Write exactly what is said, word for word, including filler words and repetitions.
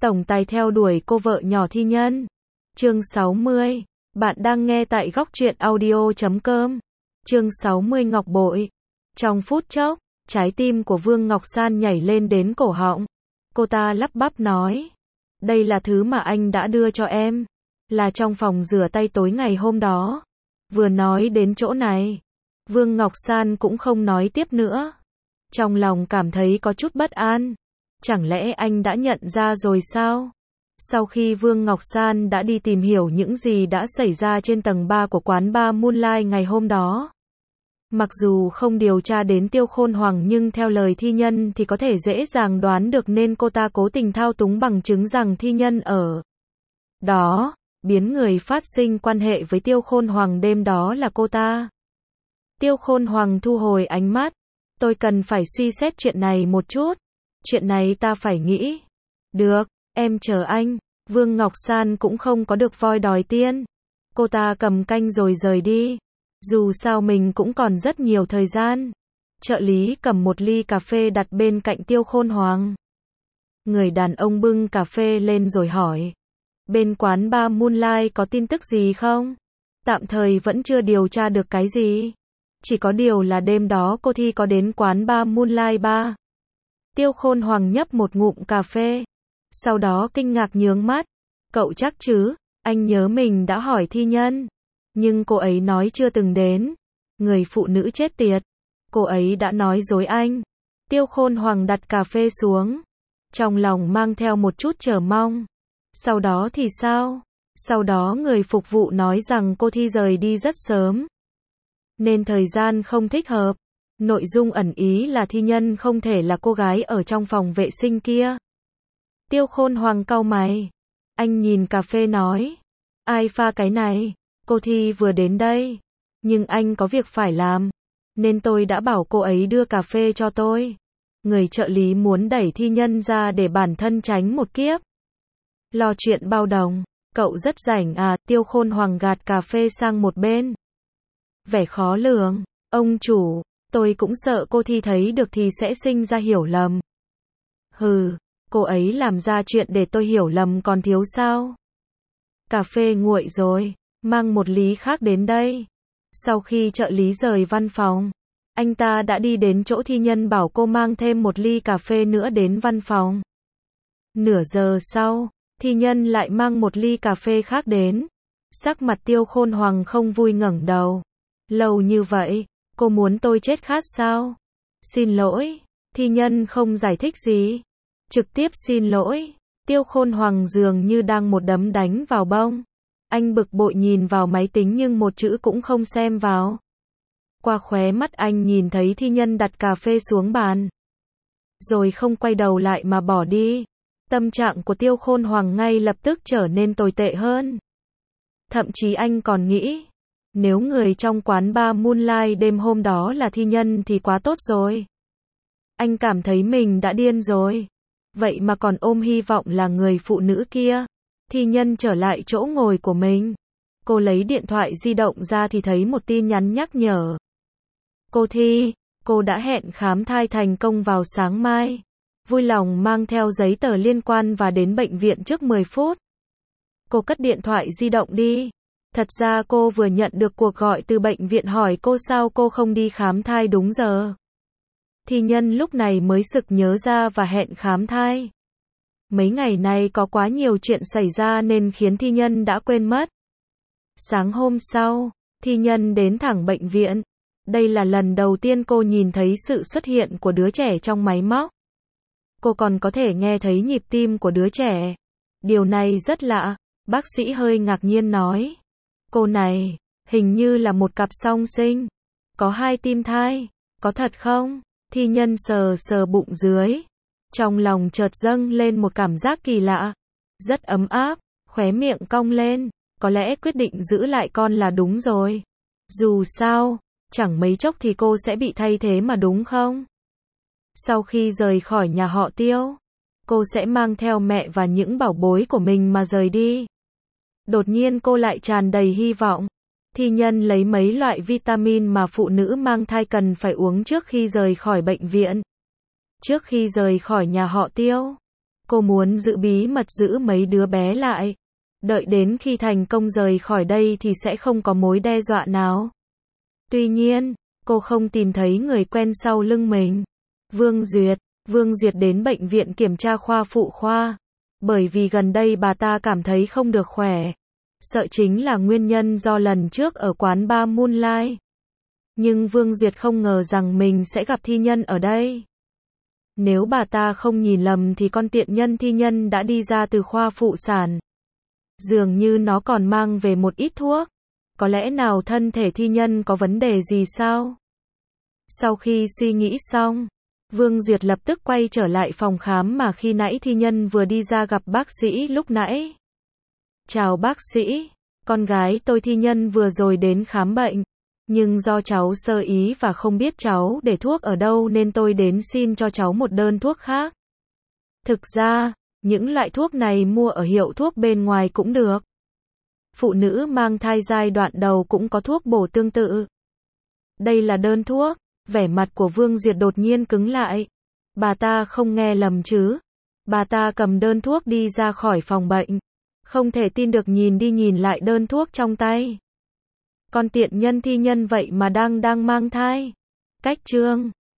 tổng tài theo đuổi cô vợ nhỏ thi nhân. Chương sáu mươi. Bạn đang nghe tại góc truyện audio chấm com. Chương sáu mươi Ngọc bội. Trong phút chốc, trái tim của Vương Ngọc San nhảy lên đến cổ họng. Cô ta lắp bắp nói. Đây là thứ mà anh đã đưa cho em. Là trong phòng rửa tay tối ngày hôm đó. Vừa nói đến chỗ này, Vương Ngọc San cũng không nói tiếp nữa. Trong lòng cảm thấy có chút bất an. Chẳng lẽ anh đã nhận ra rồi sao? Sau khi Vương Ngọc San đã đi tìm hiểu những gì đã xảy ra trên tầng ba của quán bar Moonlight ngày hôm đó. Mặc dù không điều tra đến Tiêu Khôn Hoàng nhưng theo lời thi nhân thì có thể dễ dàng đoán được nên cô ta cố tình thao túng bằng chứng rằng thi nhân ở đó, biến người phát sinh quan hệ với Tiêu Khôn Hoàng đêm đó là cô ta. Tiêu Khôn Hoàng thu hồi ánh mắt. Tôi cần phải suy xét chuyện này một chút. Chuyện này ta phải nghĩ. Được, em chờ anh. Vương Ngọc San cũng không có được voi đòi tiên. Cô ta cầm canh rồi rời đi. Dù sao mình cũng còn rất nhiều thời gian. Trợ lý cầm một ly cà phê đặt bên cạnh Tiêu Khôn Hoàng. Người đàn ông bưng cà phê lên rồi hỏi. Bên quán bar Moonlight có tin tức gì không? Tạm thời vẫn chưa điều tra được cái gì. Chỉ có điều là đêm đó cô Thi có đến quán bar Moonlight Bar. Tiêu Khôn Hoàng nhấp một ngụm cà phê. Sau đó kinh ngạc nhướng mắt. Cậu chắc chứ? Anh nhớ mình đã hỏi thi nhân. Nhưng cô ấy nói chưa từng đến. Người phụ nữ chết tiệt. Cô ấy đã nói dối anh. Tiêu Khôn Hoàng đặt cà phê xuống. Trong lòng mang theo một chút chờ mong. Sau đó thì sao? Sau đó người phục vụ nói rằng cô Thi rời đi rất sớm. Nên thời gian không thích hợp. Nội dung ẩn ý là thi nhân không thể là cô gái ở trong phòng vệ sinh kia. Tiêu Khôn Hoàng cau mày. Anh nhìn cà phê nói. Ai pha cái này? Cô Thi vừa đến đây. Nhưng anh có việc phải làm. Nên tôi đã bảo cô ấy đưa cà phê cho tôi. Người trợ lý muốn đẩy thi nhân ra để bản thân tránh một kiếp. Lo chuyện bao đồng. Cậu rất rảnh à? Tiêu Khôn Hoàng gạt cà phê sang một bên. Vẻ khó lường. Ông chủ, tôi cũng sợ cô Thi thấy được thì sẽ sinh ra hiểu lầm. Hừ, cô ấy làm ra chuyện để tôi hiểu lầm còn thiếu sao? Cà phê nguội rồi, mang một ly khác đến đây. Sau khi trợ lý rời văn phòng, anh ta đã đi đến chỗ thi nhân bảo cô mang thêm một ly cà phê nữa đến văn phòng. Nửa giờ sau, thi nhân lại mang một ly cà phê khác đến. Sắc mặt Tiêu Khôn Hoàng không vui ngẩng đầu. Lâu như vậy, cô muốn tôi chết khát sao? Xin lỗi, thi nhân không giải thích gì. Trực tiếp xin lỗi. Tiêu Khôn Hoàng dường như đang một đấm đánh vào bông. Anh bực bội nhìn vào máy tính nhưng một chữ cũng không xem vào. Qua khóe mắt anh nhìn thấy thi nhân đặt cà phê xuống bàn. Rồi không quay đầu lại mà bỏ đi. Tâm trạng của Tiêu Khôn Hoàng ngay lập tức trở nên tồi tệ hơn. Thậm chí anh còn nghĩ. Nếu người trong quán bar Moonlight đêm hôm đó là thi nhân thì quá tốt rồi. Anh cảm thấy mình đã điên rồi. Vậy mà còn ôm hy vọng là người phụ nữ kia. Thi nhân trở lại chỗ ngồi của mình. Cô lấy điện thoại di động ra thì thấy một tin nhắn nhắc nhở. Cô Thi, cô đã hẹn khám thai thành công vào sáng mai. Vui lòng mang theo giấy tờ liên quan và đến bệnh viện trước mười phút. Cô cất điện thoại di động đi. Thật ra cô vừa nhận được cuộc gọi từ bệnh viện hỏi cô sao cô không đi khám thai đúng giờ. Thi nhân lúc này mới sực nhớ ra và hẹn khám thai. Mấy ngày nay có quá nhiều chuyện xảy ra nên khiến thi nhân đã quên mất. Sáng hôm sau, thi nhân đến thẳng bệnh viện. Đây là lần đầu tiên cô nhìn thấy sự xuất hiện của đứa trẻ trong máy móc. Cô còn có thể nghe thấy nhịp tim của đứa trẻ. Điều này rất lạ, bác sĩ hơi ngạc nhiên nói. Cô này, hình như là một cặp song sinh. Có hai tim thai, có thật không? Thi nhân sờ sờ bụng dưới. Trong lòng chợt dâng lên một cảm giác kỳ lạ. Rất ấm áp, khóe miệng cong lên. Có lẽ quyết định giữ lại con là đúng rồi. Dù sao, chẳng mấy chốc thì cô sẽ bị thay thế mà đúng không? Sau khi rời khỏi nhà họ Tiêu, cô sẽ mang theo mẹ và những bảo bối của mình mà rời đi. Đột nhiên cô lại tràn đầy hy vọng. Thi nhân lấy mấy loại vitamin mà phụ nữ mang thai cần phải uống trước khi rời khỏi bệnh viện. Trước khi rời khỏi nhà họ Tiêu, Cô muốn giữ bí mật giữ mấy đứa bé lại. Đợi đến khi thành công rời khỏi đây thì sẽ không có mối đe dọa nào. Tuy nhiên, cô không tìm thấy người quen sau lưng mình. Vương Duyệt. Vương Duyệt đến bệnh viện kiểm tra khoa phụ khoa. Bởi vì gần đây bà ta cảm thấy không được khỏe. Sợ chính là nguyên nhân do lần trước ở quán bar Moonlight. Nhưng Vương Duyệt không ngờ rằng mình sẽ gặp thi nhân ở đây. Nếu bà ta không nhìn lầm thì con tiện nhân thi nhân đã đi ra từ khoa phụ sản. Dường như nó còn mang về một ít thuốc. Có lẽ nào thân thể thi nhân có vấn đề gì sao? Sau khi suy nghĩ xong, Vương Duyệt lập tức quay trở lại phòng khám mà khi nãy thi nhân vừa đi ra gặp bác sĩ lúc nãy. Chào bác sĩ, con gái tôi thi nhân vừa rồi đến khám bệnh. Nhưng do cháu sơ ý và không biết cháu để thuốc ở đâu nên tôi đến xin cho cháu một đơn thuốc khác. Thực ra, những loại thuốc này mua ở hiệu thuốc bên ngoài cũng được. Phụ nữ mang thai giai đoạn đầu cũng có thuốc bổ tương tự. Đây là đơn thuốc. Vẻ mặt của Vương Duyệt đột nhiên cứng lại. Bà ta không nghe lầm chứ. Bà ta cầm đơn thuốc đi ra khỏi phòng bệnh. Không thể tin được nhìn đi nhìn lại đơn thuốc trong tay. Con tiện nhân thi nhân vậy mà đang đang mang thai. Cách chương